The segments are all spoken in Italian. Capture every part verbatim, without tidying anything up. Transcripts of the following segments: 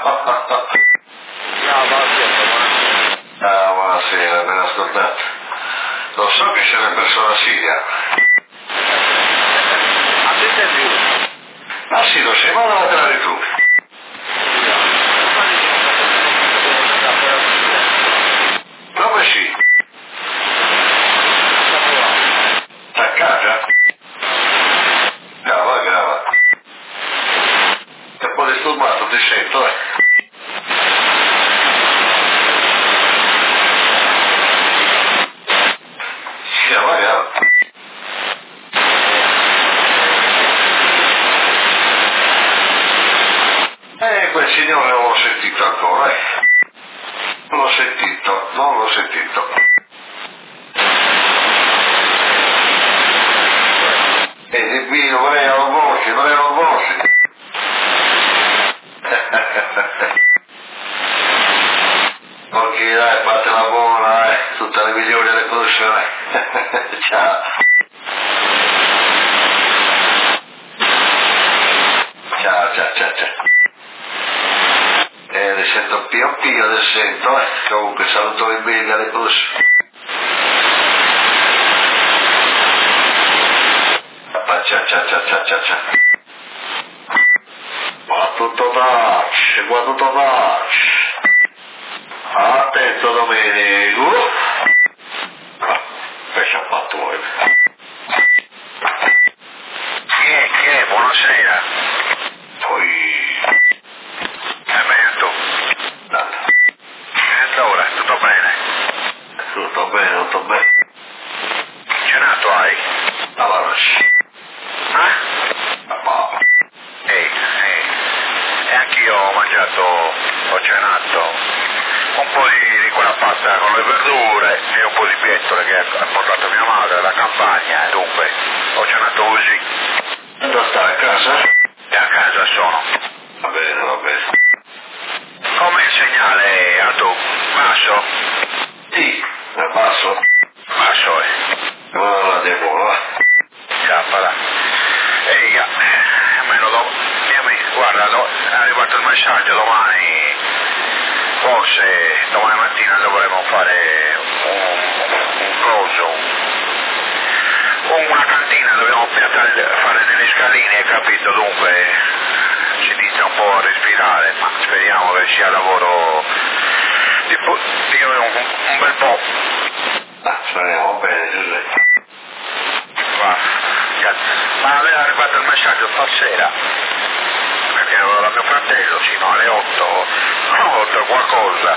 Ah, buonasera, ben ascoltato. Lo so che c'è una persona siria. A te sei più? Ah sì, lo sei, ma non la travi tu. Come sì? A casa? Grava, grava. È un po' disturbato, ti sento, eh. Grava, grava. Eh, quel signore non l'ho sentito ancora, eh. Non l'ho sentito, non l'ho sentito. E di qui non erano voci, non erano voci. Ok, dai, fate la buona, dai, tutte le migliori alle prossime. Ciao. Ciao, ciao, ciao, ciao. Eh, le sento pio pio, le sento, eh. Comunque saluto i bene alle prossime. Ciao, ciao, ciao, ciao, ciao, ciao. Ma tutto tac, ma tutto tac. Attento Domenico. Ah, pesce a fatto, eh. Chi è? Chi è? Buonasera. Poi... È vento. Nada. E allora, tutto bene? Tutto bene, tutto bene. Cenato hai? Alla lascia. Eh? Ma... Ehi, ehi. E anch'io ho mangiato, ho cenato un po' di, di quella pasta con le verdure e un po' di pietole che ha portato mia madre dalla campagna e dunque ho cenato così. Dove stai, a casa? E a casa sono. Va bene, va bene. Come il segnale, Alto? Basso? Sì, è basso. Basso, eh. Ma la devo, va. Cappala. Ehi, ja, almeno dopo, guarda, do, è arrivato il messaggio domani, forse domani mattina dovremo fare un, un coso, una cantina, dobbiamo piazzare, fare delle scaline, hai capito? Dunque si inizia un po' a respirare, ma speriamo che sia lavoro di, di un, un bel po'. Ah, speriamo bene, Giuseppe. Va, ma aveva arrivato il messaggio stasera, perché avevo da mio fratello sino alle otto, otto qualcosa,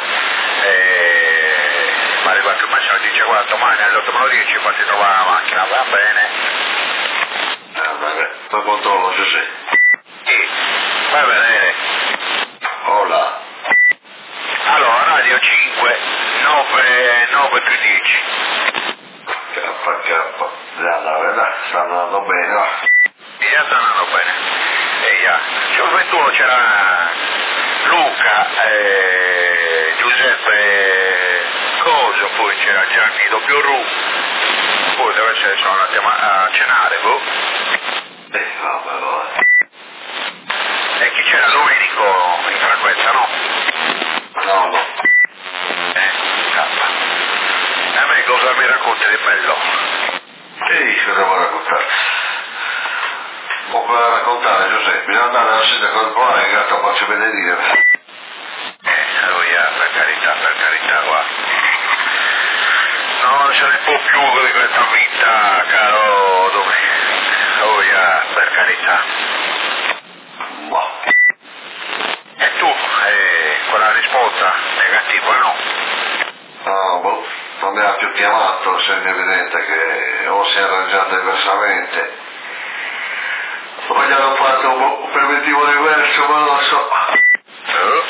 e mi è arrivato il messaggio, dice guarda domani alle otto me lo dici, fatti trovare la macchina, va bene? Ah, vabbè, poi controllo, Giuseppe. Sì, vai a vedere. Hola. Allora, radio cinque, nove, nove più dieci. Cappa, cappa. La verità, sta andando bene, va. Via sta andando bene. E già, sul ventuno c'era Luca, eh, Giuseppe Coso, poi c'era Gianni W. Poi deve essere sono andati a, a cenare, boh. Eh, vabbè, vabbè. E chi c'era Domenico in frequenza, no? No, no. Eh, cappa. E a me cosa mi racconti di bello? Ehi, cosa devo raccontare? Poco da raccontare, Giuseppe. Bisogna andare alla sindaca del Polare che gatto faccio benedire. Eh, oh yeah, per carità, per carità, guarda. Non se ne può più di questa vita, caro Domenico. Oh yeah, per carità. Ma... E tu, eh, quella risposta negativa, no? No, boh, non mi ha più chiamato, segno evidente che o si è arrangiato diversamente o gli hanno fatto un, un preventivo diverso, ma non lo so. Eh?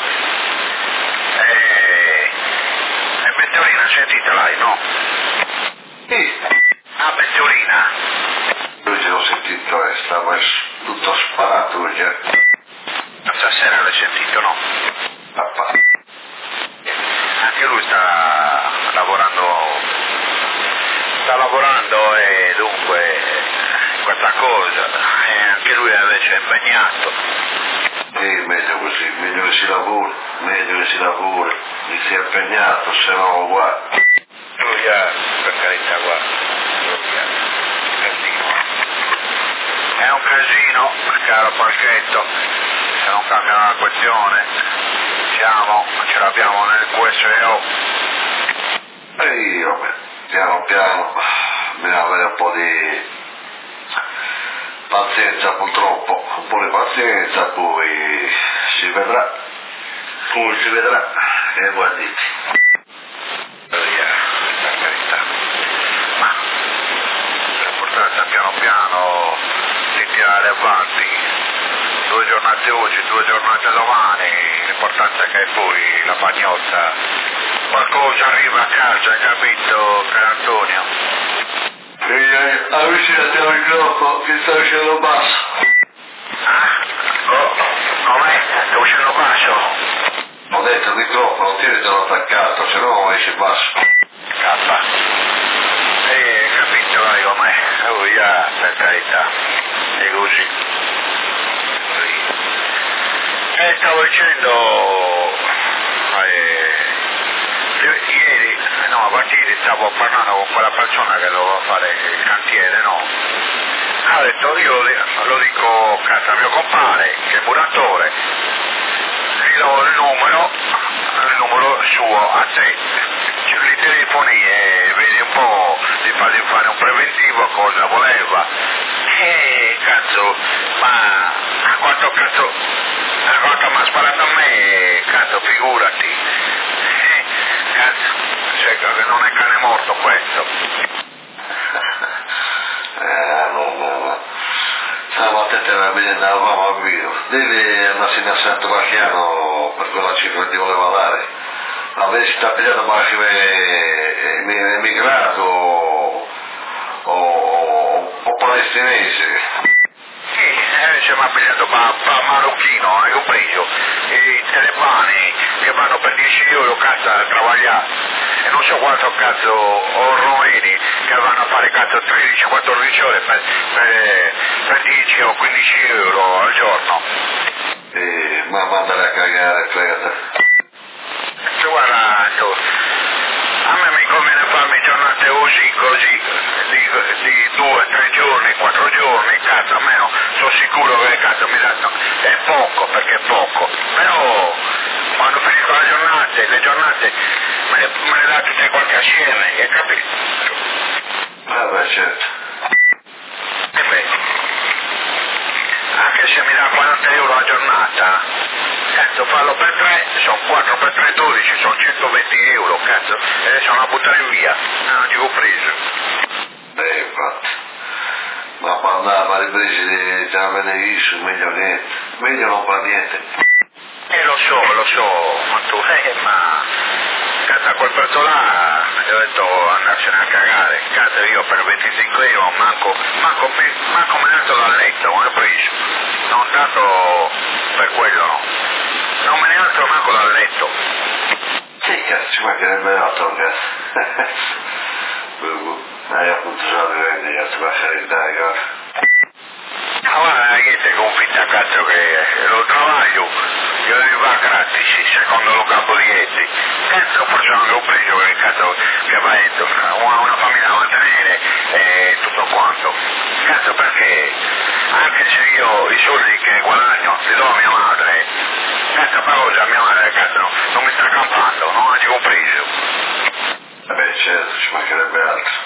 E... e Bettiolina, sentite lei, no? Sì, Ah, Bettiolina. lui ce l'ho sentito, eh, stava tutto sparato, già. Stasera l'hai sentito, no? Papà. Anche lui sta lavorando, sta lavorando e dunque questa cosa, e anche lui invece è impegnato. Sì, meglio così, meglio che si lavori, meglio che si lavori, mi sia impegnato, se no guarda. Giulia, per carità, guarda, Giulia, casino. È un casino, caro Palchetto, se non cambia la questione, siamo, ce l'abbiamo nel Q S O. E io, beh, piano piano, bisogna avere un po' di pazienza purtroppo, un po' di pazienza, poi si vedrà, poi si vedrà, e guardate. Giulia, per carità, ma l'importante è piano piano di tirare avanti, due giornate oggi, due giornate domani, l'importante è che poi la pagnotta qualcosa arriva a casa, hai capito, caro Antonio? E avvicinati al microfono che sta uscendo basso. Ah? Oh, com'è? Sta uscendo basso? Ho detto il microfono, tienitelo attaccato, se no esce basso. Cappa. Eh, capito, vai com'è? Oh, yeah, per carità. È così. E stavo dicendo, eh, ieri, no, a partire stavo parlando con quella persona che doveva fare il cantiere, no? Ha detto, io lo dico a mio compare, che è muratore, gli do il numero, il numero suo a te, li telefoni e vedi un po', di fargli fare un preventivo, cosa voleva. E cazzo, ma a quanto cazzo, a quanto mi ha sparato a me, cazzo, figurati. Eh, cazzo, cioè che non è cane morto questo. Eh, no, no, no. Stamattina te la vedevamo a vivo. Devi andarsi a Santo Marchiano per quella cifra che ti voleva dare. Avresti sta pigliando ma che è emigrato o, o, o palestinese. Sì, eh, ci mi ha pigliato ma, ma marocchino, hai compreso? I telefoni che vanno per dieci euro cazzo a lavorare e non so quanto cazzo o romeni che vanno a fare cazzo tredici quattordici ore per, per, per dieci o quindici euro al giorno. E ma mandare a cagare, fregate. Cioè, guarda, tu, a me mi conviene farmi giornate così, così, di, di due, tre giorni, quattro giorni, cazzo, almeno sono sicuro che cazzo mi danno, è poco, perché è poco, però quando finisco le giornate, le giornate me le, me le dà tutte quante assieme, hai capito? Ah beh, certo. E beh, anche se mi dà quaranta euro a giornata, cazzo, farlo per tre, sono quattro per tre, dodici, sono centoventi euro, cazzo, e adesso sono a buttare via, non ci ho preso. Beh, infatti. Ma quando andava a riprese di già benediccio, meglio niente, meglio non fa niente. Eh lo so, lo so, ma tu, eh, ma cazzo a quel prezzo là, gli ho detto andarsene a cagare, cazzo io per venticinque euro manco, manco, manco me ne alzo dal letto, come ho preso, non tanto per quello no, non me ne alzo manco dal letto. Sì, cazzo, ci mancherebbe altro, cazzo. Hai appunto già di vendere, cazzo, per carità, cazzo. Ma guarda, che te convinta cazzo che lo travaglio, io devo fare gratis, secondo lo capo di Etti. Cazzo, forse non l'ho preso perché cazzo che va detto, una, una famiglia da mantenere e tutto quanto. Cazzo perché, anche se io i soldi che guadagno li do a mia madre, cazzo per cosa mia madre, cazzo, non mi sta campando, non la ci compreso. Beh, certo, ci mancherebbe altro.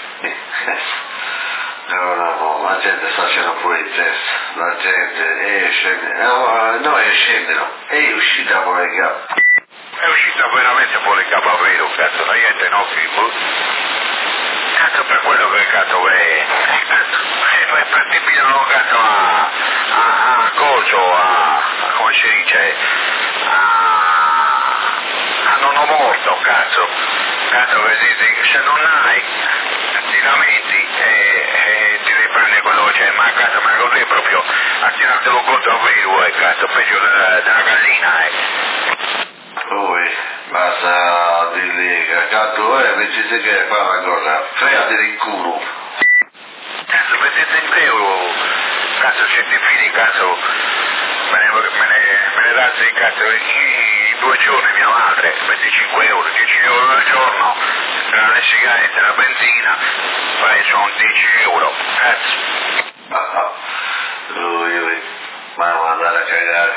No, no, no, la gente sta facendo fuori di testa, la gente esce, no, no, è scendere, è uscita fuori il capo. È uscita veramente fuori il capo, vero, cazzo, la gente no, fibo. Cazzo per quello che cazzo è, cazzo, è praticamente no, cazzo a, a, a coso, a, a, come si dice, a, a non ho morto, cazzo, cazzo che dici, se non hai, ti lamenti e, e ti riprende quello che c'è, ma cazzo, ma così proprio a tirartelo contro a vero, eh, cazzo, peggio della, della gallina, eh. Poi basta dirgli che cazzo è, invece che fa una cosa, fregati il culo. Cazzo, mettete in euro, cazzo, se ti fidi, cazzo, me ne, me ne, me ne razzi cazzo in due giorni mia madre, venticinque euro, dieci euro al giorno, tra le sigarette e la benzina, fai sono dieci euro, cazzo. Ah, ah. Lui, lui, ma andare a cagare.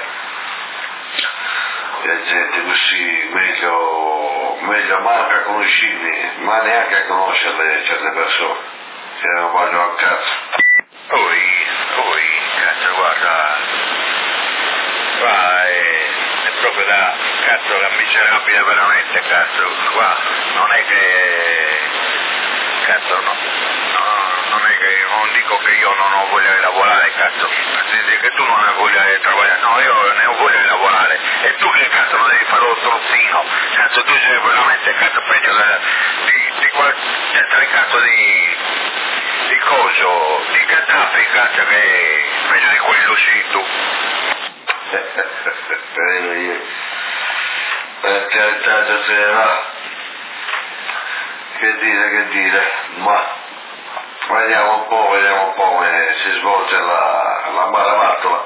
E gente così, meglio, meglio manca a conoscerli, ma neanche a conoscerle certe persone, che non vogliono al cazzo. Poi, poi, cazzo, guarda, qua è, è proprio da, cazzo, da miserabile veramente, cazzo, qua, non è che, cazzo, no, no, non è che, non dico che io non ho voglia di lavorare, cazzo, che tu non hai voglia di lavorare, no, io ne ho voglia di lavorare, e tu che cazzo non devi fare lo strozzino, cazzo, tu sei veramente, cazzo, peggio di, di, di, di, cazzo di, di coso, di Gheddafi, cazzo, che peggio di quello sì, tu. Credo io. Per carità di sera, che dire, che dire, ma vediamo un po', vediamo un po' come si svolge la, la malamattola.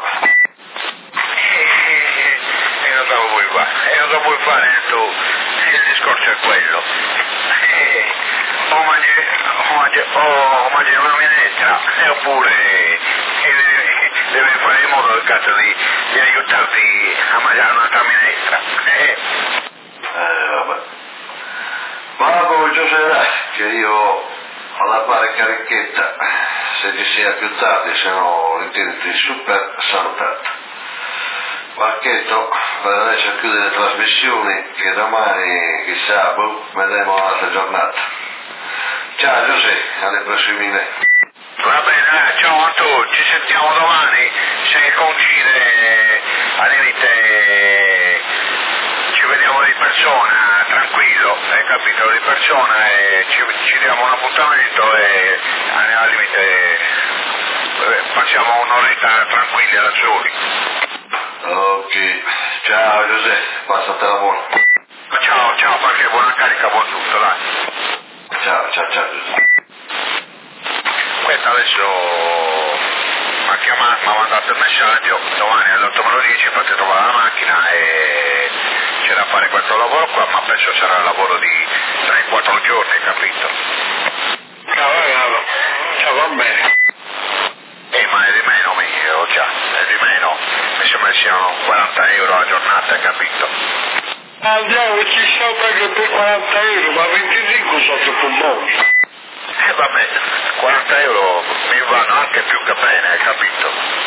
E, e non so vuoi fare, e non so vuoi fare tu, il discorso è quello. E, o mangi, o mangi, o mangi una minestra, e oppure e devi, devi fare in modo il cazzo di, di aiutarti a mangiare un'altra minestra. E, Eh, vabbè. Vabbè, Giuseppe, che io vado a fare carichetta, se ci sia più tardi, se no riteniti super salutato. Marchetto, per adesso a chiudere le trasmissioni, che domani, chissà, boh, vedremo un'altra giornata. Ciao Giuseppe, alle prossime. va bene, ciao a tutti, ci sentiamo domani, se coincide, al limite ci vediamo di persona, tranquillo, hai capito, di persona, e ci, ci diamo un appuntamento e al limite passiamo un'oretta tranquilli da soli. Ok, ciao Giuseppe, passate la buona. Ciao, ciao, perché buona carica, buon tutto, dai. Ciao, ciao, ciao Giuseppe. Questo adesso mi ha chiamato, mi ha mandato il messaggio, domani alle otto me lo dice, fate trovare la macchina e c'è da fare questo lavoro qua, ma penso sarà il lavoro di tre quattro giorni, capito? Cavolo, ciao, va bene. Eh, ma è di meno mio, già, è di meno, mi sembra siano quaranta euro a giornata, capito? Andiamo, ci sono perché per quaranta euro, ma venticinque sono troppo buoni. E eh, vabbè, quaranta euro mi vanno anche più che bene, hai capito?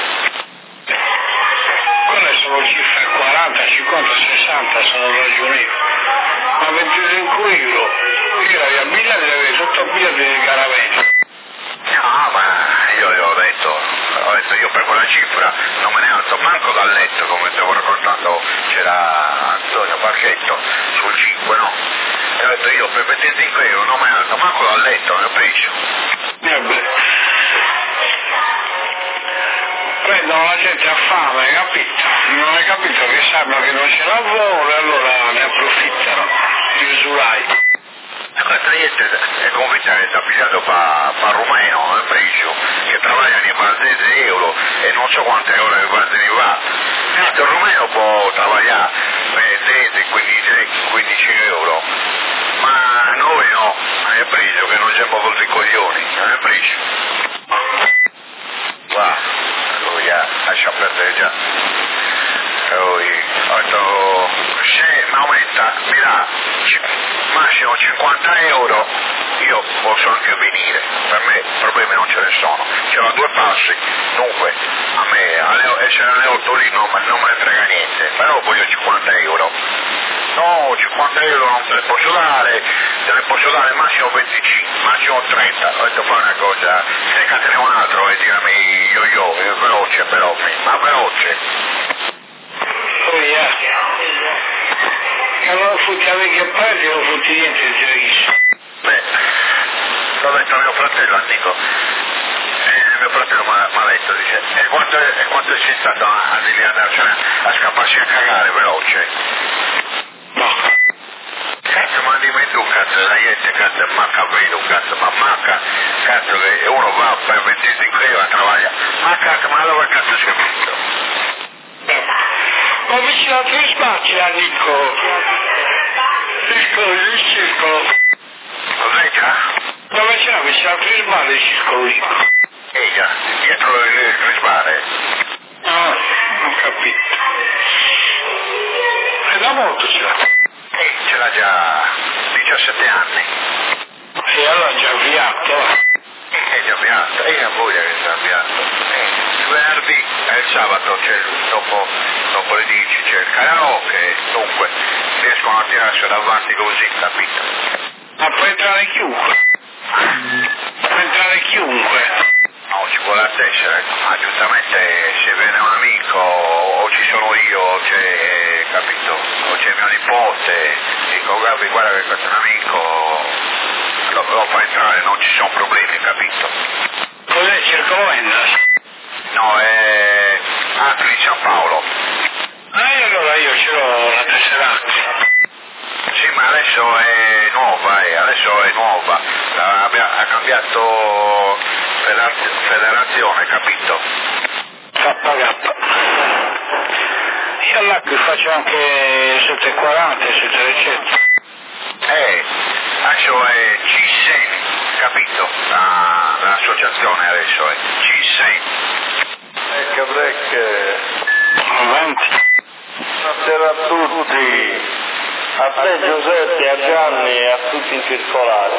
Quelle sono cifre quaranta, cinquanta, sessanta, sono ragionevoli. Ma venticinque euro, io la mia billa deve avere sotto billa di caramelle. No, ma io gli ho detto, ho detto io per quella cifra non me ne alzo manco dal letto, come stavo raccontando, c'era Antonio Parchetto sul cinque, no? E ho detto io per venticinque euro non me ne alzo manco dal letto, nel peggio. Vabbè. Prendono la gente a fame, hai capito? Non hai capito che sanno che non c'è lavoro e allora ne approfittano, gli usurai. E questa gente è convinta che sta pigliando pa, pa rumeno, nel peggio, che lavora ne fa sedici euro e non so quante ore ne fa se ne va. Certo, il rumeno può lavorare per dieci, quindici, quindici euro, ma noi no, nel peggio che non siamo volti i coglioni, nel peggio. Va, lui ha, lascia perdere già. Poi ho detto, se mi aumenta, mi dà massimo cinquanta euro, io posso anche venire, per me problemi non ce ne sono, c'erano due passi, dunque a me alle, essere alle otto lì non, non me ne frega niente, però voglio cinquanta euro. No, cinquanta euro non te ne posso dare, te ne posso dare massimo venticinque, massimo trenta, ho detto fai una cosa, se ne catene un altro e dirami io io, veloce però, ma veloce. Oh, yeah. E allora futti a me che parli o futti niente di giochissimo? Beh, l'ho detto a mio fratello antico, e mio fratello mi ha detto, dice, e quanto, e quanto c'è stato a, a, a andarsene a scapparsi a cagare veloce? No. Cazzo, ma dimmi tu, cazzo, la gente, cazzo, manca vedo, cazzo, ma manca, cazzo, che uno va per venticinque euro a lavorare, ma cazzo, ma dove cazzo si è finito? Eh, Ma vicino a Trisma c'è Nico. Il circolo. Cos'è già? Dove c'è vicino a Trisma il circolo lì? Eh già, dietro il crismare. Ah, ho capito. E da molto ce l'ha? Eh, ce l'ha già diciassette anni. E allora già avviato? Eh, già avviato, e a voglia che sta avviato. Eh, il venerdì e il sabato c'è, dopo, dopo le dieci c'è il karaoke, dunque riescono a tirarsi davanti così, capito? Ma può entrare chiunque? Può entrare chiunque? No, ci vuole la tessera, ma giustamente se viene un amico o ci sono io, o c'è, capito, o c'è mio nipote, dico Gabri guarda che questo è un amico, lo, lo fa entrare, non ci sono problemi, capito? Cos'è Circolo Ennas? No, è Atri di San Paolo. Ah, e allora io ce l'ho la tessera. Sì, ma adesso è nuova, eh, adesso è nuova, ha, ha cambiato federazione, capito? K K. Io là qui faccio anche sette e quaranta, sette e trecento. Eh, adesso è C S E N, capito? La, l'associazione adesso è C S E N. Ecco perché... Avanti. Buonasera a tutti. A te Giuseppe, a Gianni e a tutti in circolare.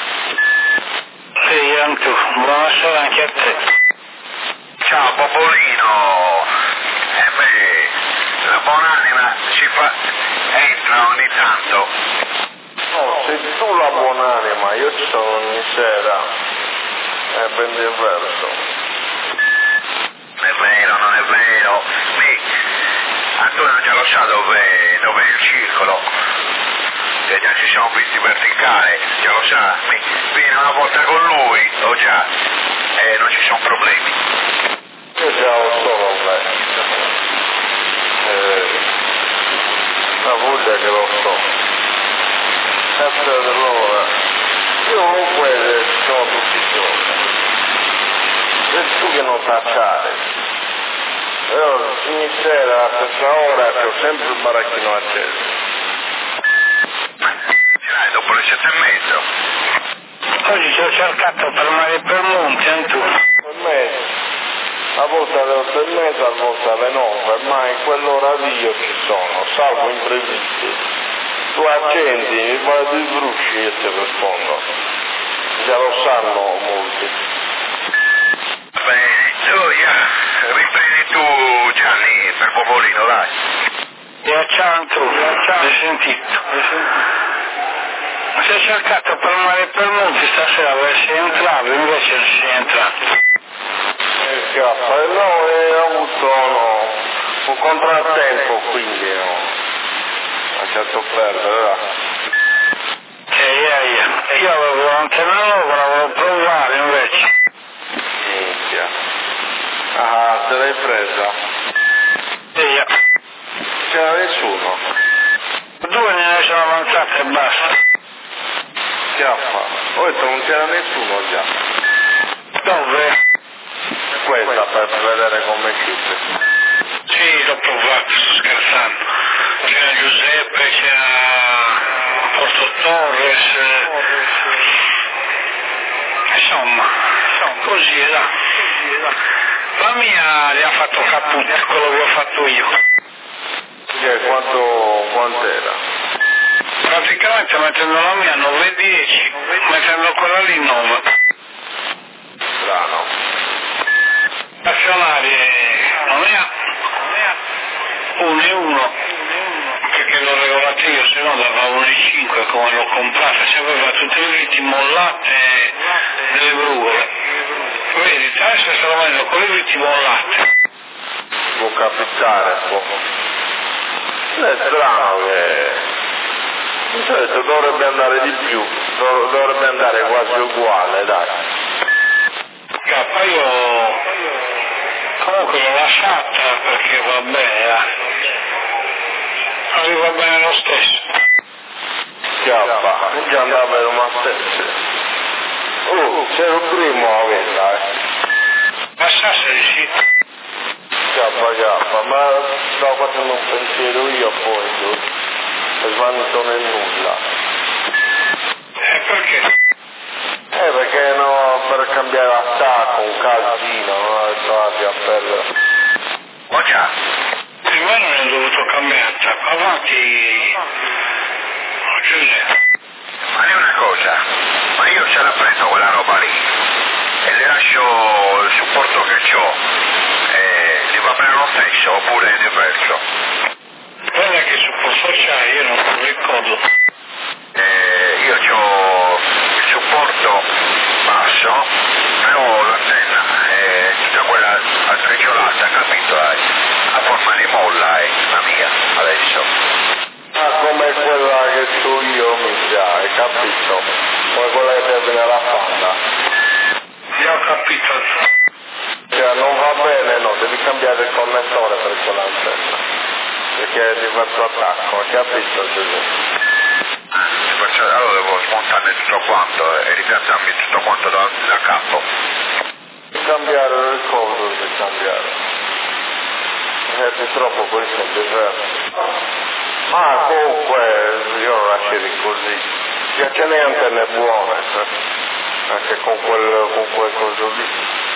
Sì, anche tu. Buonasera anche a te. Ciao Popolino. Eh beh, la buonanima si fa, entra ogni tanto. No, sei tu la buonanima, io ci sono ogni sera. È ben diverso. Non è vero, non è vero. Mi, Antonio già lo sa dove, dove è il circolo. Che già ci siamo visti verticale, già lo sa. Mi, viene una volta con lui, o già, e non ci sono problemi. Io già lo so dov'è. Eh, la voglia che lo so. Sette dell'ora. Io comunque ci sono tutti i giorni. E tu che non tacciare. Io ogni sera a questa ora c'ho sempre il baracchino acceso. Ce l'hai dopo le sette e mezzo. Oggi ci ho cercato per mare per monte, anche tu. Per me, a volte alle otto e mezza, a volte alle nove, ma in quell'ora lì io ci sono, salvo imprevisti. Tu accendi, mi fai due bruci e ti rispondo. Già lo sanno molti. Bene, tu, yeah. Riprendi tu Gianni per Popolino, dai. E a Cianto, l'hai sentito? Si è cercato per mare per monte stasera aversi entrato, invece non si è entrato. E scappa, e no, e ho avuto no, un contrattempo quindi no. Lasciato perdere, va. E io, io avevo anche la nuova, la volevo provare invece. Minchia. Ah, te l'hai presa? E io. C'era nessuno. Due ne sono avanzate e basta. Schiaffa. Ho detto non c'era nessuno già. Dove? Questa per vedere come chiude. Sì, l'ho provato, sto scherzando. C'era Giuseppe, c'era Porto Torres, insomma, così là. La mia gli ha fatto caput, quello che ho fatto io. Che quanto, quant'era? Praticamente mettendo la mia nove e dieci, mettendo quella lì nove. Strano. Azionarie non ne ha, uno e uno, perché l'ho regolato io, se no dava uno e cinque come l'ho comprata, se aveva tutte le viti mollate delle brugole. Vedi, adesso sto vedendo con le viti mollate. Può capitare, può. È strano che... Di solito dovrebbe andare di più, dov- dovrebbe andare quasi uguale, dai. Cappa, io comunque l'ho lasciata perché va bene, eh. Arriva bene lo stesso. Schiappa, già andava in una stessa. Oh, c'era il primo a averla, eh. Ma sa se riuscite? Chiappa, chiappa, ma stavo facendo un pensiero io poi, e svanito nel nulla. E perché? Eh, perché no, per cambiare attacco, un casino, no, stati a perdere. Oh già. Prima non è dovuto cambiare attacco, avanti. Oh, Giuseppe. Ma è una cosa, ma io se la prendo quella roba lì e le lascio il supporto che ho, eh, li va bene lo stesso oppure è diverso? Guarda che supporto c'hai, io non me lo ricordo. Eh, io ho il supporto basso, però l'antenna è tutta quella attrecciolata, capito? Eh? A forma di molla è la mia adesso. Ah, come quella che tu io mi sa, hai capito? Come quella che serve nella panda. Io ho capito. Cioè non va bene, no, devi cambiare il connettore per quell'antenna. Perché è diverso attacco, hai capito Giuseppe? Perciò allora devo smontarne tutto quanto e ripiazzarmi tutto quanto da, da capo. Cambiare il coso, devi cambiare. Eh, purtroppo questo è diverso. Ma comunque io lo lascerei così. Già ce n'è antenne buone, anche con quel, con quel coso lì.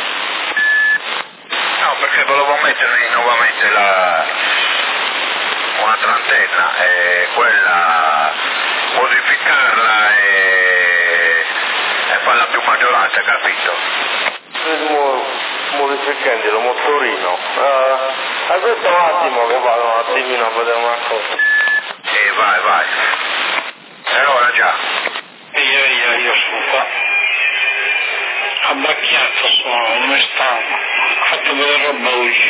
No, perché volevo mettermi nuovamente la un'altra antenna e quella modificarla e, e farla più maggiorata, capito? Mo, modificando il motorino. Uh, aspetta un attimo che vado un attimino a vedere una cosa. E vai, vai. E ora già. Io, io, io sono qua. Abbacchiato sono, come stanno? Ho fatto delle roba oggi.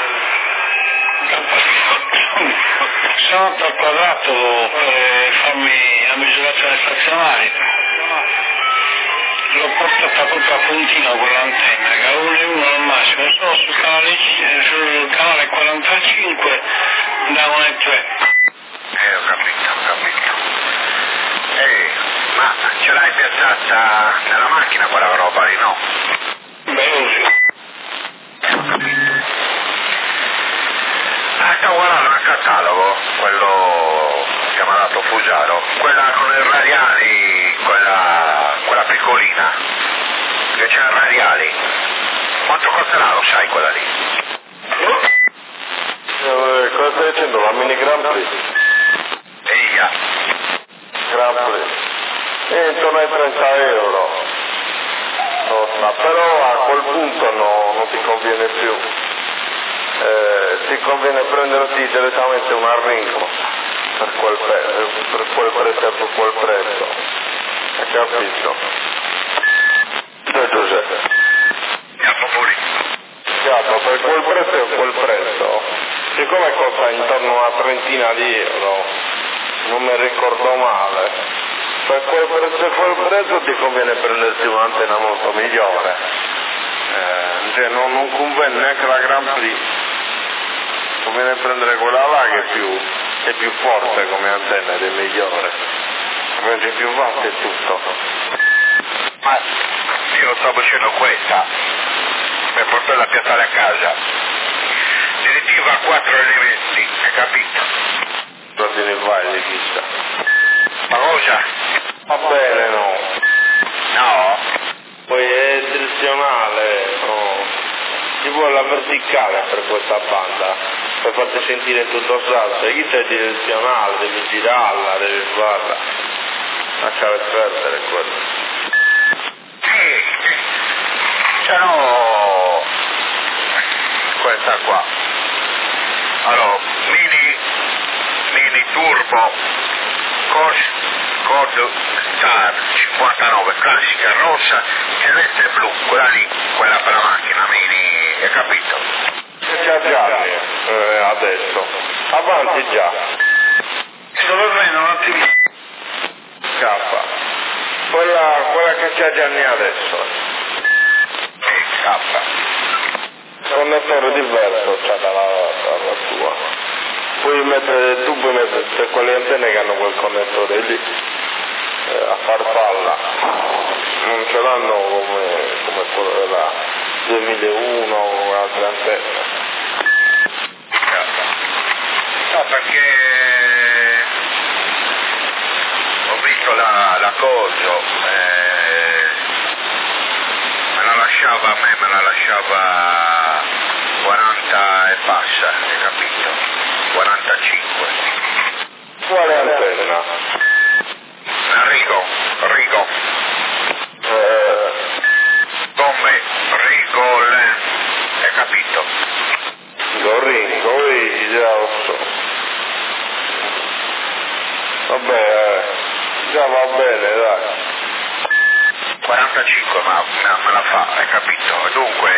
Sono andato al quadrato per farmi la misurazione stazionaria. L'ho portata proprio a puntino con l'antenna, che a uno e uno al massimo. Sono sul canale, sul canale quarantacinque da uno e tre. Eh, ho capito, ho capito. Eh, ma ce l'hai piazzata nella macchina quella roba lì, no? Beh, ovvio. Eh, ho capito. Ah, stavo guardando nel catalogo, quello che mi ha dato Fusaro, quella con i radiali, quella, quella piccolina, che c'ha i radiali. Quanto costerà, lo sai, quella lì? Eh, cosa stai dicendo? La mini Grand Prix? Eia. Grand Prix. E intorno ai trenta euro. Costa, però a quel punto no, non ti conviene più. Eh, ti conviene prenderti direttamente un arringo per quel, per quel prezzo, per quel prezzo. Hai capito? Sì, Giuseppe. Capo pure. Chiaro, per quel prezzo e quel prezzo, siccome costa intorno a una trentina di euro, non mi ricordo male, per quel prezzo e quel prezzo ti conviene prenderti un'antenna molto migliore. Eh, cioè non, non conviene neanche la Grand Prix, conviene prendere quella là che è più, è più forte come antenna ed è migliore, è più vasta e tutto. Ma io sto facendo questa per poterla piazzare a casa. Direttiva quattro elementi, hai capito? Non te ne vai di chissà. Ma cosa? Va bene, no. No? Poi è direzionale, no. Ci vuole la verticale per questa banda, per farti sentire tutto salsa. Chi c'è direzionale, devi girarla, devi farla. Lasciare perdere quello. Sì, ce l'ho questa qua. Allora, mini, mini turbo, Cos, Code Star cinquantanove, classica rossa, celeste e blu, quella lì, quella per la macchina, mini, hai capito? C'è già eh, adesso. Avanti già. Dove vengono un attimino? Scappa. Quella, quella che c'è Gianni adesso. Sì, scappa. Connettore diverso c'ha dalla, dalla tua. Puoi mettere, tu puoi mettere tutte quelle antenne che hanno quel connettore lì eh, a farfalla. Non ce l'hanno come, come quello della duemilauno o altre antenne. No, perché ho visto la, la Coso, eh, me la lasciava a me, me la lasciava quaranta e passa, hai capito? quarantacinque. Quale antenna? Rigo, Rigo. Eh, Come Rigolen, hai capito? Gorringo, sì, già lo so. Vabbè, eh, già va bene, dai. quarantacinque ma, ma me la fa, hai capito? Dunque,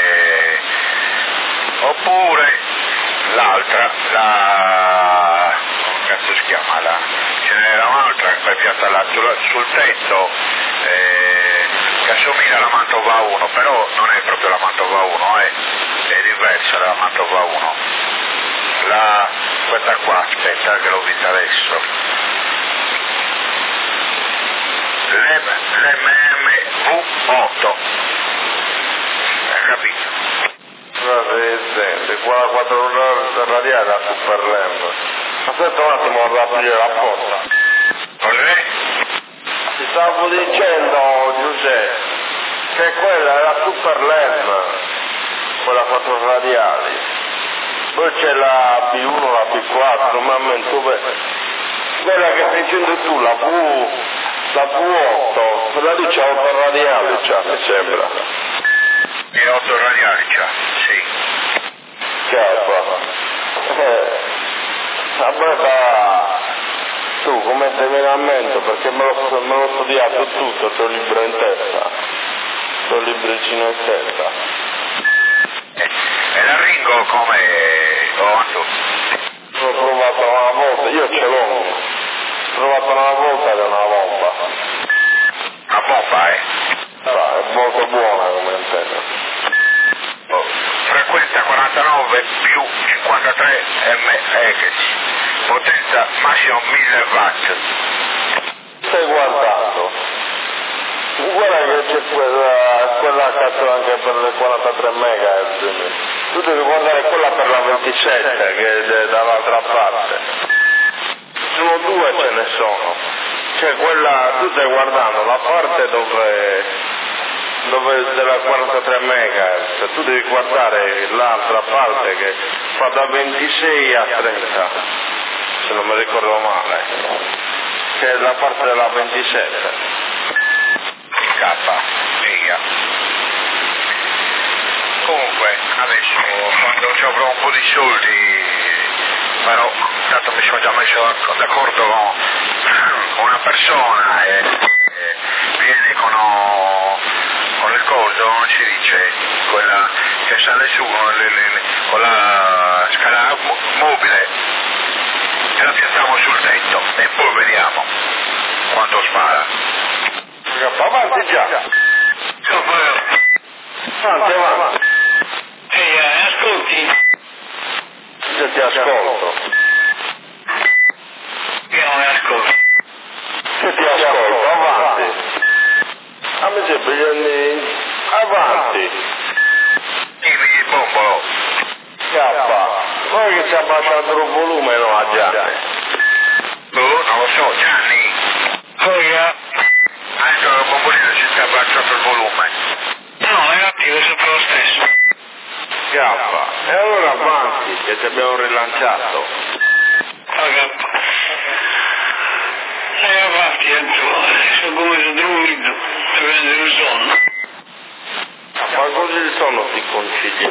oppure l'altra, la... come cazzo si chiama? La, ce n'era un'altra che poi piatta là sul, sul tetto, eh, che assomiglia alla Mantova uno, però non è proprio la Mantova uno, è, è diversa dalla Mantova uno. La, questa qua, aspetta che l'ho vista adesso. L'M M V otto, hai capito? Sente, qua quattro radiali a Super Lamb. Aspetta un attimo, vado a aprire la porta. Cos'è? Ti stavo dicendo, Giuseppe, che quella è la Super Lamb, quella a quattro radiali. Poi c'è la B uno, la B quattro, mamma dove... Quella che stai dicendo tu, la V... la V otto, quella lì c'ha otto radiali, c'ha, mi sembra. E otto radiali c'ha, sì. Chiaro. Eh, vabbè, va... Tu come te me lamento, perché me l'ho, me l'ho studiato tutto, c'ho il libro in testa. C'ho il libricino in testa. E, e la Ringo come... Oh, tu? L'ho provato una volta, io ce l'ho. L'ho provato una volta ed è una bomba. Una bomba, eh? Ah, è molto buona come antenna. Oh, frequenza quarantanove più cinquantatré megahertz, potenza massimo mille watt. Stai guardando? Guarda che c'è quella, quella cazzo anche per le quarantatré megahertz. Tu devi guardare quella per la ventisette che è dall'altra parte. Sono due, ce ne sono. C'è quella, tu stai guardando la parte dove, dove della quarantatré megahertz, tu devi guardare l'altra parte che fa da ventisei a trenta, se non mi ricordo male, che è la parte della ventisette. K, via. Comunque, adesso, quando ci avrò un po' di soldi, però, tanto mi sono già messo d'accordo con una persona e, e viene con, o, con il coso, non si dice, quella che sale su con, le, le, con la scala mo- mobile, e la piazziamo sul tetto e poi vediamo quanto spara. Avanti già. Avanti, avanti. Ehi, eh, ascolti? Io ti ascolto. Io non mi ascolto. Io ti ascolto, avanti. A me sembra che avanti. Dimmi il bombolo. Chiappa. Poi che ci ha abbassato il volume, no, a Gianni. Oh, non lo so, Gianni. Cosa? Anche la bombolina si sta abbassando il volume. No, è attivo, è sempre lo stesso. Chiappa. E allora avanti, che ti abbiamo rilanciato. Paga. E avanti, Antonio, sono come se dormito, per prendere il sonno. Ma così il sonno ti consigli.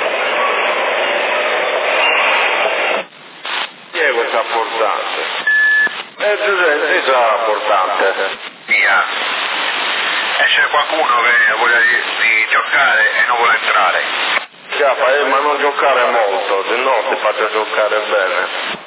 Chi è questa portante? Eh, Giuseppe, sei già portante. Via. E c'è qualcuno che ha voglia di, di giocare e non vuole entrare. Chiappa, eh, ma non giocare molto, se no ti faccio giocare bene.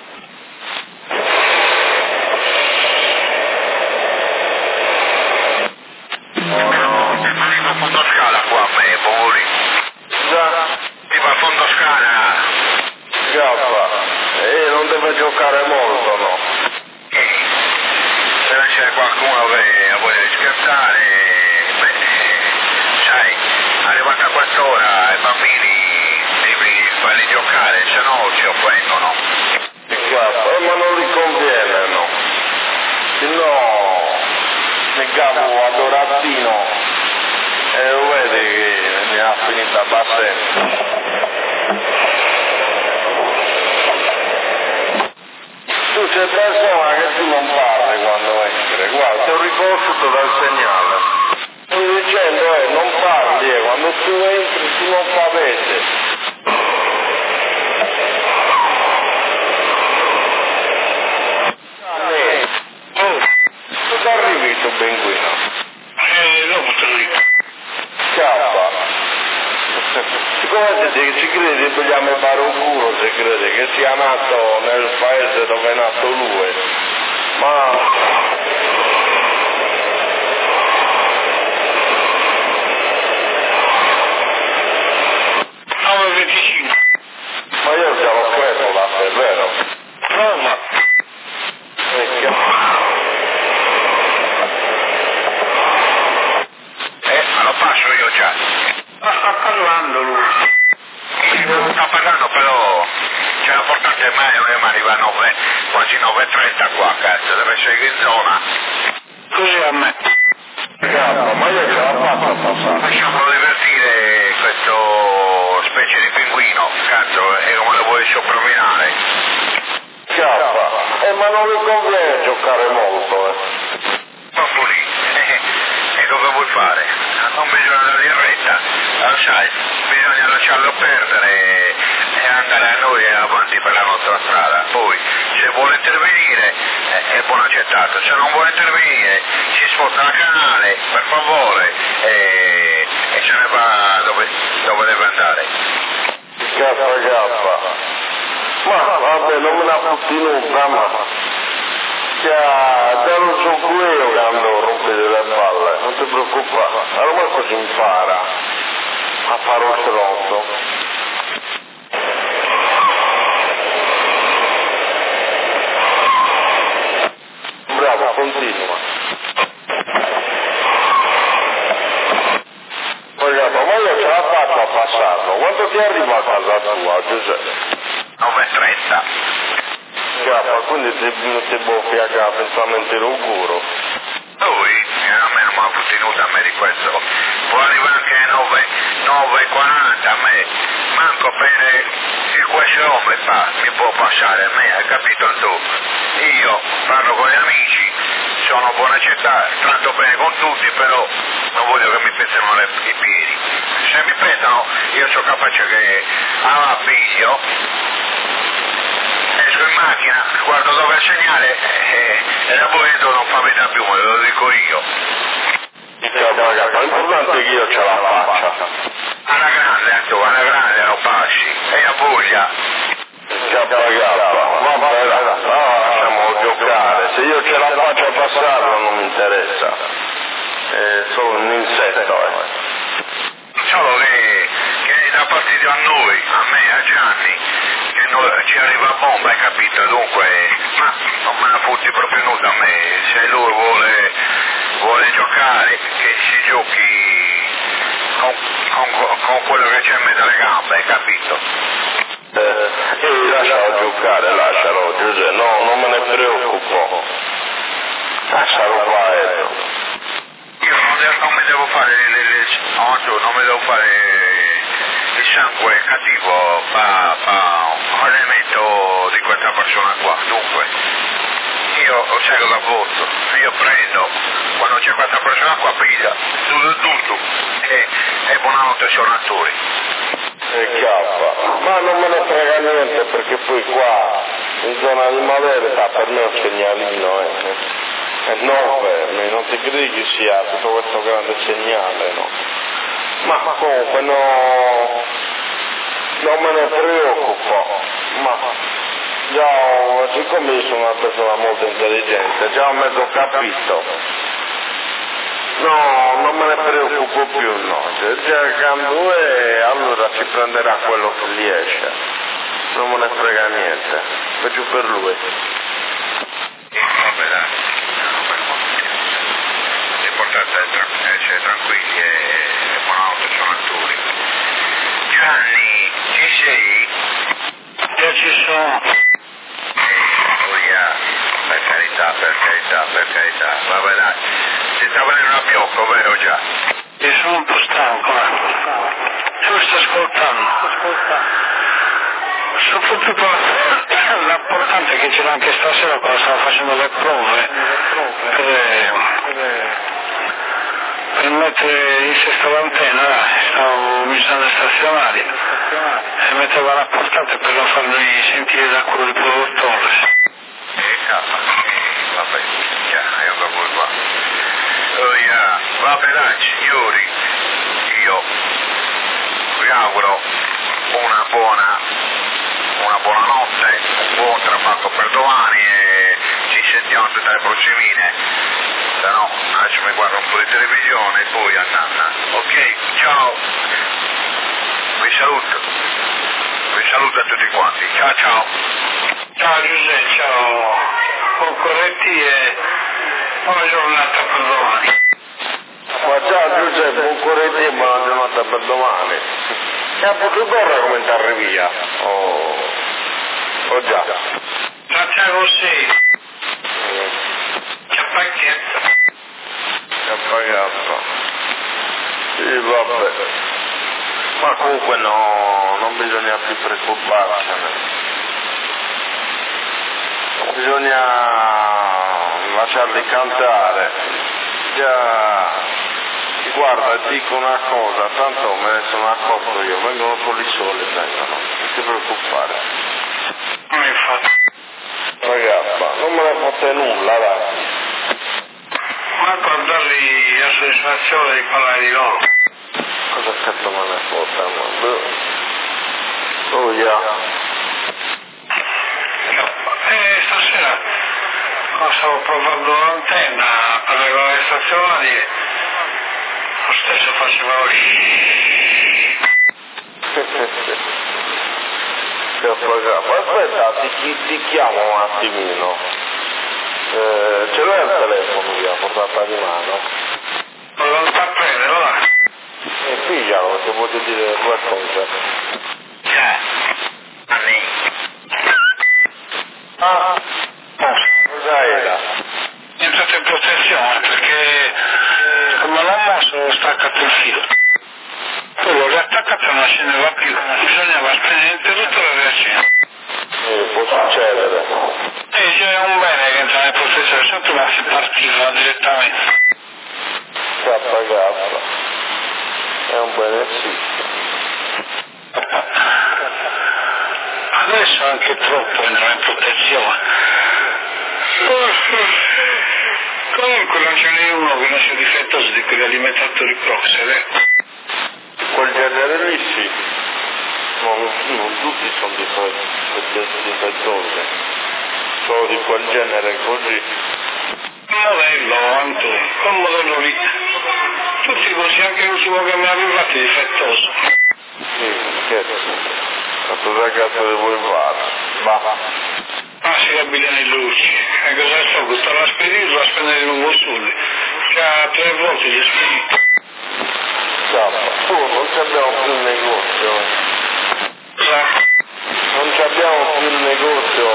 Arriva a fondo scala qua a me, poveri. Già, Arriva a fondo scala. Chiappa, eh, non deve giocare molto, no? E se non c'è qualcuno che ha voglia di scherzare, beh, sai, arrivata a quest'ora i bambini devi farli giocare, se no ci offendono. Chiappa, eh, ma non gli conviene, no? Se no, il capo adoratino, e eh, vedi che ne ha finita abbastanza. Tu c'è persona che tu non parli quando entri, guarda, ti ho riconosciuto dal segnale. Sto dicendo, eh, non parli, eh, quando tu entri tu non pavese. Dove arrivi tu, pinguino? Eh, dopo te lo dico. Scappa. Siccome se ci credi vogliamo fare un culo se crede che sia nato nel paese dove è nato lui. Ma... nove venticinque. Ma io già l'ho credo là, è vero? Roma. E che... Eh, ma lo passo io già. Ma sta parlando lui. Sta parlando però, c'è l'importante è mai, ma arriva a nove, quasi nove e trenta qua, cazzo, deve essere in zona. Così a me. Cazzo, ma io ce la faccio a passare. Lasciamolo divertire questo specie di pinguino, cazzo, e come lo vuoi soprannominare? Scappa. Eh, ma non gli conviene giocare molto, eh. Proprio lì. Eh, e cosa vuoi fare? Non bisogna dargli in retta, lo sai, bisogna lasciarlo perdere e andare a noi avanti per la nostra strada. Poi, se vuole intervenire, eh, è buon accettato, se non vuole intervenire, si sposta al canale, per favore, e, e se ne va dove, dove deve andare. Scappa, scappa. Ma vabbè, non me la fotti nulla, ma... Già, non so quello che ando rompere le balle, non ti preoccupare. Allora così impara a fare un stronzo. Bravo, continua. Guarda, ma io ce la faccio a passarlo. Quando ti arriva a casa tua, Giuseppe? nove e trenta. Scappa, quindi ti, ti boffi a capo pensamente l'auguro. Lui, eh, a me non mi ha ottenuto a me di questo, può arrivare anche a nove e quaranta a me, manco per il questo nome fa, mi può passare a me, hai capito tu? Io parlo con gli amici, sono buona città, tratto bene con tutti, però non voglio che mi pezzano le, i piedi. Se mi pezzano io sono capace che a figlio esco in macchina, guardo dove è il segnale e, e da Boedo non fa metà più, me lo dico io. L'importante è che io ce la faccia. Alla grande, tu, alla grande lo passi, e a Puglia. Cappa cappa, vabbè, no, lasciamo giocare, se io ce la faccio a passarlo non mi interessa, è solo un insetto, eh. Solo che, che da partito a noi, a me, a Gianni, che noi, ci arriva a bomba, hai capito? Dunque, ma non me la fotti proprio nuda a me, se lui vuole, vuole giocare, che si giochi con, con, con quello che c'è in mezzo alle gambe, hai capito? Eh, e lascialo giocare, lascialo, Giuseppe, no, non me ne preoccupo, lascialo fare. Io non, devo, non mi devo fare, le, le, no, non mi devo fare il sangue cattivo pa, pa, un elemento di questa persona qua, dunque io sai cosa voto, io prendo, quando c'è questa persona qua piglia tutto tutto e, e buonanotte suonatori. E cappa, ma non me ne frega niente perché poi qua in zona di Maderta per me è un segnalino, eh. E non fermi, non ti credi che sia tutto questo grande segnale, no? Ma comunque no, non me ne preoccupo, ma già, siccome io sono una persona molto intelligente, già ho mezzo capito, no, non me ne preoccupo più, no, se già cambio e allora ci prenderà quello che riesce, non me ne frega niente, peggio per lui. Vabbè dai, l'importante è tra- essere tranquilli e, e buonanotte suonatori. Gianni, ci sei? Io ci sono. carità, per carità, per carità, vabbè dai, ti sta venendo a biocco, vero già? Io sono un po' stanco, eh. Tu sto ascoltando. Soprattutto l'importante è che c'era anche stasera quando stavo facendo le prove per, per mettere in sesta l'antenna, stavo misurando le stazionarie e mettevo l'importante per non farmi sentire da quello di Paolo Torres. Eh, cazzo, vabbè, già, io dopo qua. Oh, yeah. Vabbè dai, signori, io vi auguro una buona, una buona notte, un buon trafalco per domani e ci sentiamo tutte le prossimine. Se no, adesso mi guardo un po' di televisione e poi a nanna. Ok, ciao. Vi saluto. Vi saluto a tutti quanti. Ciao ciao. Ciao Giuseppe, ciao concorrenti e buona giornata per domani. Ma ciao Giuseppe, buon corretto e buona giornata per domani. E a Potudorra come ti arrivi via? Oh, oh già. Ciao sì. Ciao pacchetto. Ciao pagato. Sì, vabbè. Ma comunque no, non bisogna più preoccuparsene. Bisogna lasciarli cantare. Già, guarda, dico una cosa, tanto me ne sono accorto io, vengono solo i soli, vengono, non ti preoccupare. Non infatti. Ragazza, non me ne fate nulla, dai. Ma per dargli la soddisfazione di parlare di loro. Cosa cazzo me ne fotta, ma? Oh, yeah. E stasera quando stavo provando l'antenna per le varie stazionarie, lo stesso faceva Aspetta, ti, ti chiamo un attimino. Eh, ce l'hai il telefono via, portata di mano? non lo sta a prendere, va? E piglialo perché voglio dire qualcosa. Cioè, Anni. Ah, cosa era? Entrate in protezione perché come l'ho mosso staccato il filo. Poi l'ho riattaccato e non scendeva più, bisognava spegnere l'interruttore e riaccendere. Eh, può succedere. E c'era un bene che entrava in protezione, sotto ma si partiva direttamente. Sta pagata. È un benessere. Adesso anche troppo entra in protezione. Comunque non ce n'è uno che non sia difettoso di quegli alimentatori Proxel, eh? Quel genere lì sì. Non, non tutti sono difettosi. Solo di quel genere così. Il modello, Antonio, quel modello lì. Tutti così, anche l'ultimo che mi è arrivato è difettoso. Sì, scherzo. Ma cosa cazzo ne vuoi fare? Va. Ah, si abita nei luci. E cosa so, questo l'ha spedito, va a spendere di nuovo soldi. Già tre volte gli ha spedito. Tu, non abbiamo più il negozio. Già. Non abbiamo più il negozio.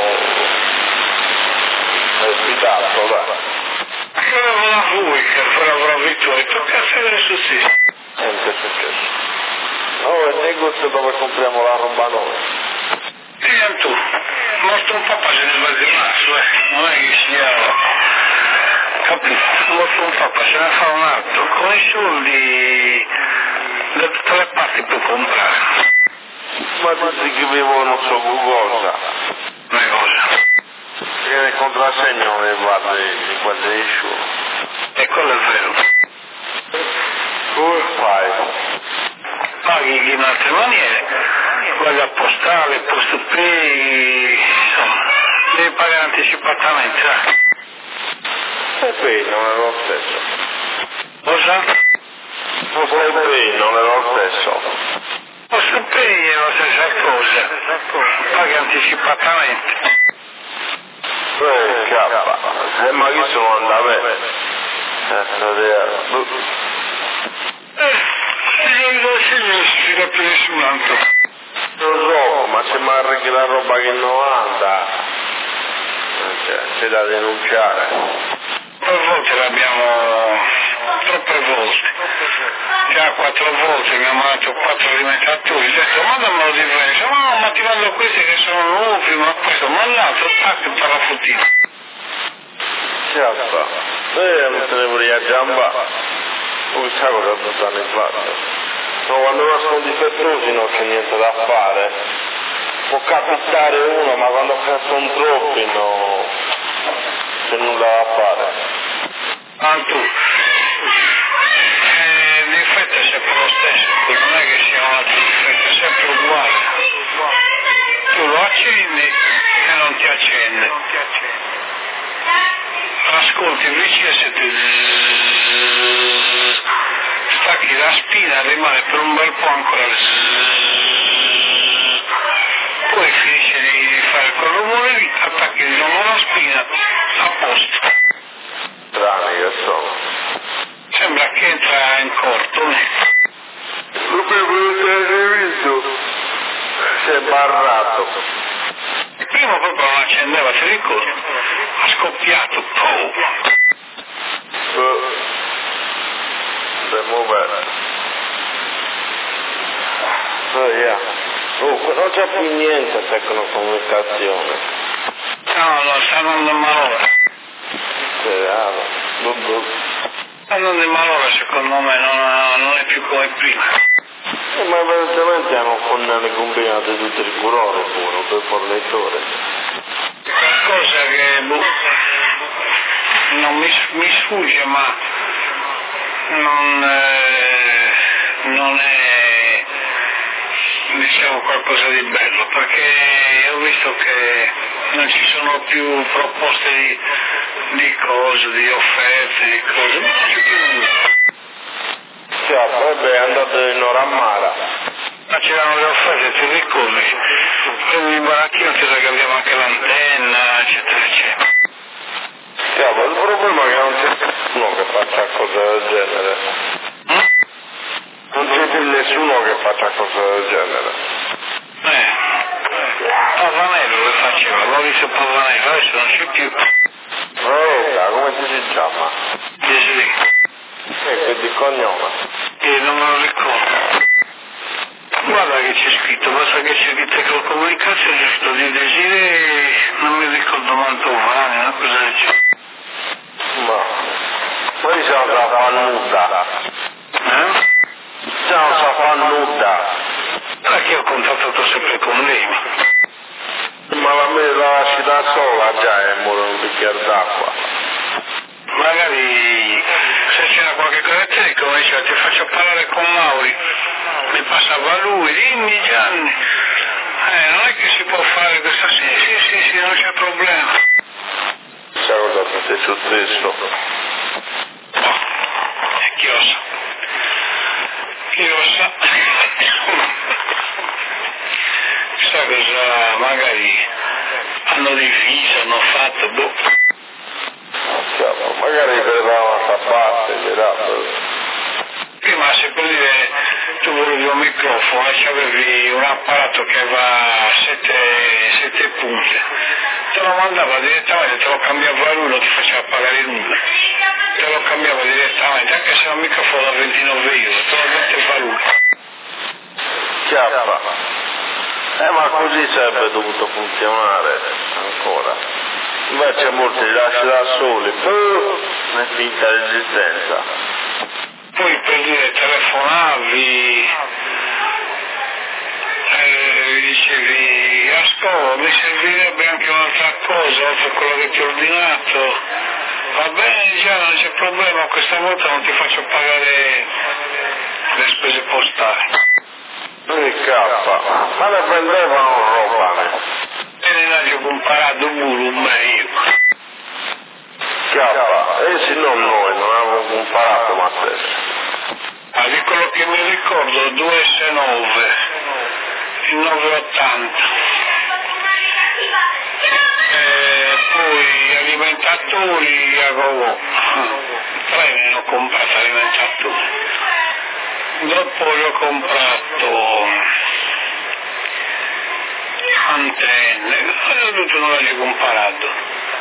È sfidato, dai. Che lavora lui, che fa lavoro Vittorio, tocca essere su sì. Niente è successo. No, è il negozio dove compriamo la roba noi. E tu, morto un papà se ne va di mazzo, eh. Non è che sia... Capito? Morto un papà se ne fa un altro. Con i soldi da tutte le parti può comprare. Ma tutti che vivono non so cosa. Una cosa. Che nel contrassegno non ne va di quelle di sciuro. E quello è vero. Come fai? Paghi in altre maniere, quella postale, post pay, insomma, devi pagare anticipatamente, eh. E poi non è lo stesso. Cosa? Post pay non è lo stesso. Post pay è la stessa cosa, paghi anticipatamente. Eh, cappa. Eh, ma chi sono andato? Eh, io sì, non si fida più nessun altro. Lo so, ma c'è Marri che la roba che non anda. Cioè, c'è da denunciare. Tre volte l'abbiamo, troppe volte, già quattro volte mi hanno mandato quattro alimentatori, ho detto mandamelo diverso, ma no, ma ti mando questi che sono nuovi, ma questo, ma l'altro, tac, parafuttino. Certo, noi non tenevo lì a gamba, poi sa cosa buttano in faccia. No, quando nascono difettosi non c'è niente da fare, può capitare uno, ma quando sono troppi no, c'è nulla da fare. Ah, tu, eh, l'effetto è sempre lo stesso, non è che sia un altro difetto, è sempre uguale. Tu lo accendi e non ti accende. Ascolti il V C S, ti stacchi la spina, rimane per un bel po' ancora poi finisce di fare quel rumore lì, attacchi di nuovo la spina, a posto. Strani che sono. Sembra che entra in corto. Lo hai visto? Si è barrato. Il primo proprio non accendeva, ti ricordi? Ha scoppiato, oh! Si è muoverto. Oh, yeah. Oh, non c'è più niente tecnocomunicazione. No, no, sta andando in malora. Speriamo. Sta andando in malora, secondo me, non, non è più come prima. Eh, ma evidentemente hanno con le combinate tutte il furore pure, per fornitore. Qualcosa che boh, non mi, mi sfugge, ma non, eh, non è, diciamo, qualcosa di bello, perché ho visto che non ci sono più proposte di, di cose, di offerte, di cose, non c'è più nulla. Cioè, poi beh, è andato in Orammara. Ma c'erano le offerte, ti ricordi? Prendi il baracchino, ti regaliamo anche l'antenna, eccetera, eccetera. Cioè, ma il problema è che non c'è nessuno che faccia cose del genere. Mm? Non c'è più nessuno che faccia cose del genere. Eh, Pavanello lo faceva, l'ho visto Pavanello, adesso non c'è più. Oh, come si chiama? Desiree. Eh, che di cognome? Eh, non me lo ricordo. Guarda che c'è scritto, basta che c'è scritto con comunicazione, c'è scritto di Desiree, non mi ricordo Mantovani, una cosa del genere. Ma, poi siamo da fannuda. Eh? Siamo da fannuda. Perché ho contattato sempre con lei. Ma la me la lasci da sola già e muore un bicchiere d'acqua. Magari se c'era qualche carattere, come diceva, ti faccio parlare con Mauri, mi passava lui, dimmi Gianni, eh, non è che si può fare questa, sì, sì, sì, sì, non c'è problema. Sai cosa ti è successo? No, e chi lo sa, chi lo sa, chissà cosa magari hanno diviso, hanno fatto, boh. Magari vedevamo a parte, prima se per dire tu volevi un microfono e avevi un apparato che aveva sette, sette punte, te lo mandava direttamente, te lo cambiava lui, non ti faceva pagare nulla, te lo cambiava direttamente, anche se era un microfono da ventinove euro, te lo metteva lui. Chiappa. Eh, ma così sarebbe dovuto funzionare ancora. Invece molti li lasci da soli, puh, è finta l'esistenza. Poi per dire telefonavi, eh, dicevi, ascolta, mi servirebbe anche un'altra cosa, oltre a quello che ti ho ordinato. Va bene, già non c'è problema, questa volta non ti faccio pagare le spese postali. Che cappa, ma le prendevano roba, e ne l'ho comparato pure un meglio. Chiappa, e se non noi non avevamo comparato ma stesso. Ah, di quello che mi ricordo, due S nove, il novecentottanta. E poi alimentatori a go-go. Tre ne ho comprato alimentatori. Dopo gli ho comprato antenne, ho tutto non l'ho comparato.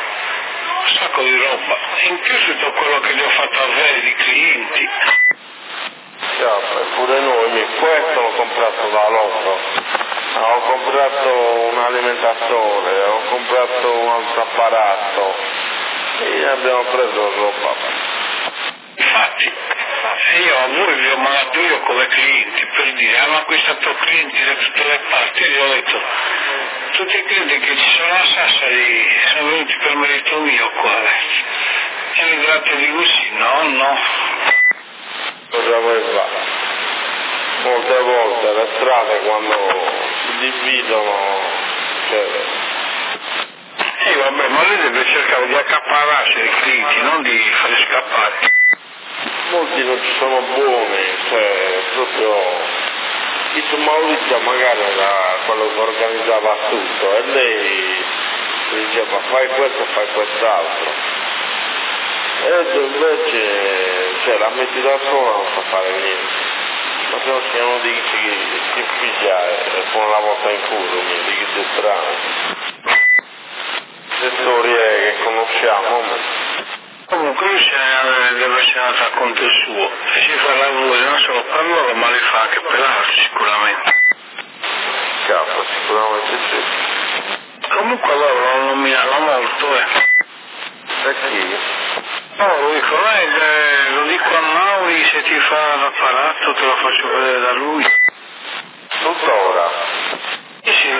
sacco di roba, in più tutto quello che gli ho fatto avere di clienti. Certo, pure noi, questo l'ho comprato da loro, ho comprato un alimentatore, ho comprato un altro apparato e abbiamo preso roba. Infatti, io a voi vi ho mandato io come clienti per dire, hanno acquistato clienti da tutte le parti e gli ho detto, tutti i clienti che ci sono a Sassari sono venuti per merito mio qua. E mi tratta di così, no, no. Cosa vuoi fare? Molte volte le strade quando si dividono, cioè... Sì, vabbè, ma lui deve cercare di accaparrarsi i clienti, non di farli scappare. Molti non ci sono buoni, cioè proprio... Il Maurizio magari era quello che organizzava tutto e lei diceva fai questo e fai quest'altro. E tu invece, cioè la metti da sola non sa fare niente. Ma se non ci non dici che figlia e con la volta in culo, mi dici che è strano. Le storie che conosciamo. Comunque lui se ne deve essere andato a conto suo e si fa lavoro non solo per loro ma li fa anche per altri sicuramente. Capo, sicuramente sì. Comunque loro lo nominano molto, eh. E chi? No, lo dico, eh, lo dico a Mauri, se ti fa l'apparato te lo faccio vedere da lui. Tuttora? Sì, sì.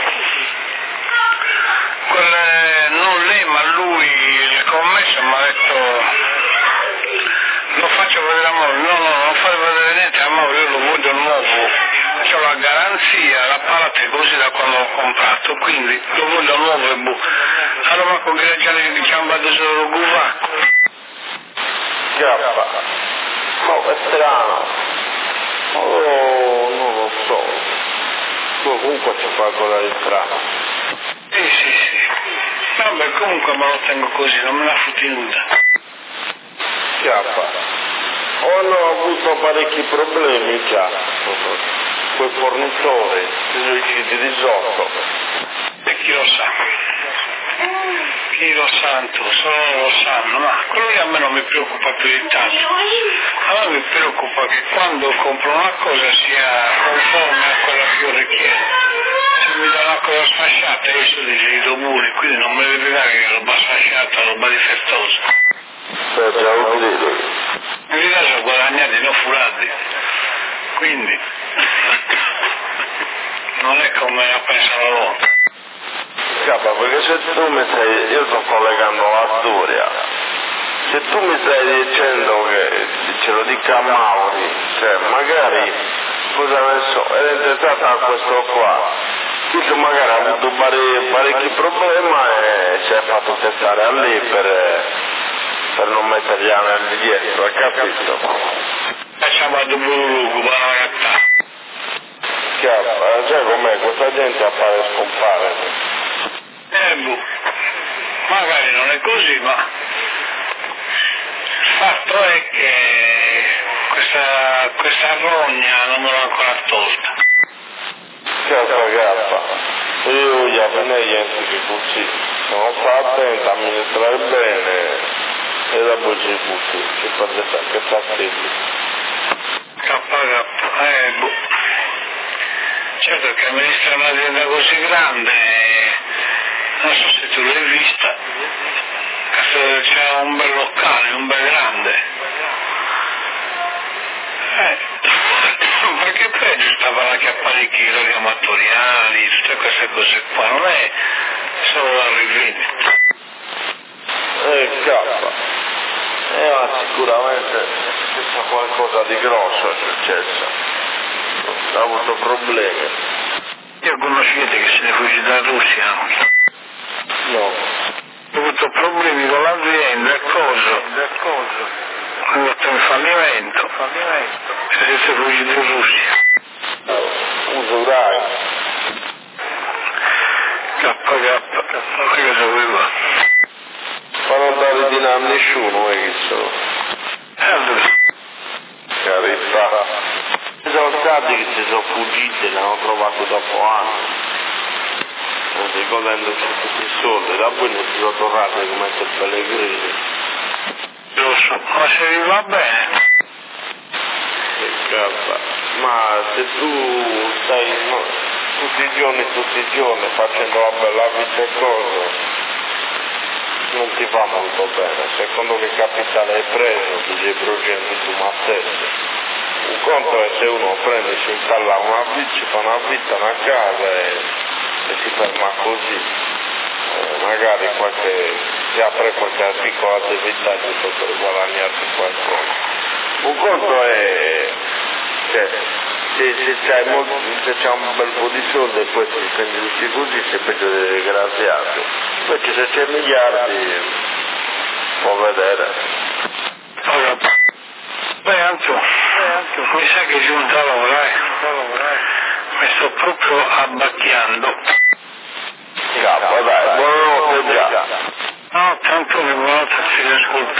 Quelle, non lei ma lui, il commesso mi ha detto lo faccio vedere a Mauri, no no non fate vedere niente a Mauri, io lo voglio nuovo, c'ho la garanzia, l'apparato è così da quando l'ho comprato, quindi lo voglio nuovo e boh. Allora con che già diciamo vado solo Guvacco. Chiappa. No, è strano. Oh, non lo so. Tu comunque c'è qualcosa di strano. Sì, sì, sì. Vabbè, comunque me lo tengo così, non me la fotti nuda. Chiappa. Hanno avuto parecchi problemi già. Quei fornitori, sono riusciti di sotto. E chi lo sa? Chi lo santo, solo lo sanno, ma quello lì a me non mi preoccupa più di tanto. A me mi preoccupa che quando compro una cosa sia conforme a quella che io richiedo. Se mi dà una cosa sfasciata io so di li do buoni, quindi non mi deve dare che roba sfasciata, roba difettosa. Beh, già lo credo. In realtà sono guadagnati, non furati. Quindi non è come la pensano loro. Capa, perché se tu mi stai, io sto collegando la storia, se tu mi stai dicendo che ce lo dica a Mauri, cioè magari, cosa ne so, è interessato a questo qua, questo magari ha avuto pare, parecchi problemi e si è fatto testare a lì per, per non mettergli anelli dietro, hai capito? Facciamo a Dubulugu, buona ragazza. Capa, cioè com'è, questa gente appare e scompare. Eh, boh. Magari non è così, ma il fatto è che questa, questa rogna non me l'ho ancora tolta. Capa, capa, io gli avvenei niente che così, sono stato attento a amministrare bene e dopo ci butti, ci perde sempre fastidio. K K, eh, boh. Certo che amministrare un'azienda così grande, non so se tu l'hai vista, c'è un bel locale, un bel grande. Eh, perché peggio stavano anche apparecchi radioamatoriali, tutte queste cose qua, non è solo la rivendita. Eh, capa, eh, ma sicuramente c'è qualcosa di grosso è successo, ha avuto problemi. Io conoscete che se ne fugge da Russia anche. No. Ho avuto problemi con l'azienda, il coso, il coso. Ho fatto un fallimento, fallimento. Se siete fuggiti in Russia. Usurai. K K, ma che doveva? Ma non dare di a nessuno, è che so. E allora? Carità. Ci sono stati che si sono fuggiti e l'hanno trovato dopo anni. così godendosi tutti i soldi, da poi non si sono tornati come il Pellegrini. Giusto, ma se vi va bene? Che cazzo, ma se tu stai no, tutti i giorni, tutti i giorni facendo la bella vita e cosa, non ti fa molto bene. Secondo che capitale hai preso, ti sei bruciando tu ma stesso. Un conto è se uno prende, si installa una vita, si fa una vita, una casa e, e si ferma così. Eh, magari qualche, si apre qualche piccola attività giusto per guadagnarsi qualcosa. Un conto è che se, se, c'hai molto, se c'è un bel po' di soldi e poi ti spendi tutti così sei peggio del disgraziato. Invece se c'è miliardi può vedere. Allora, beh Anto, mi sa che giunta l'ora, eh. Mi sto proprio abbacchiando. Capo, dai, buonanotte già. No, tanto che buonanotte, ci ascolto.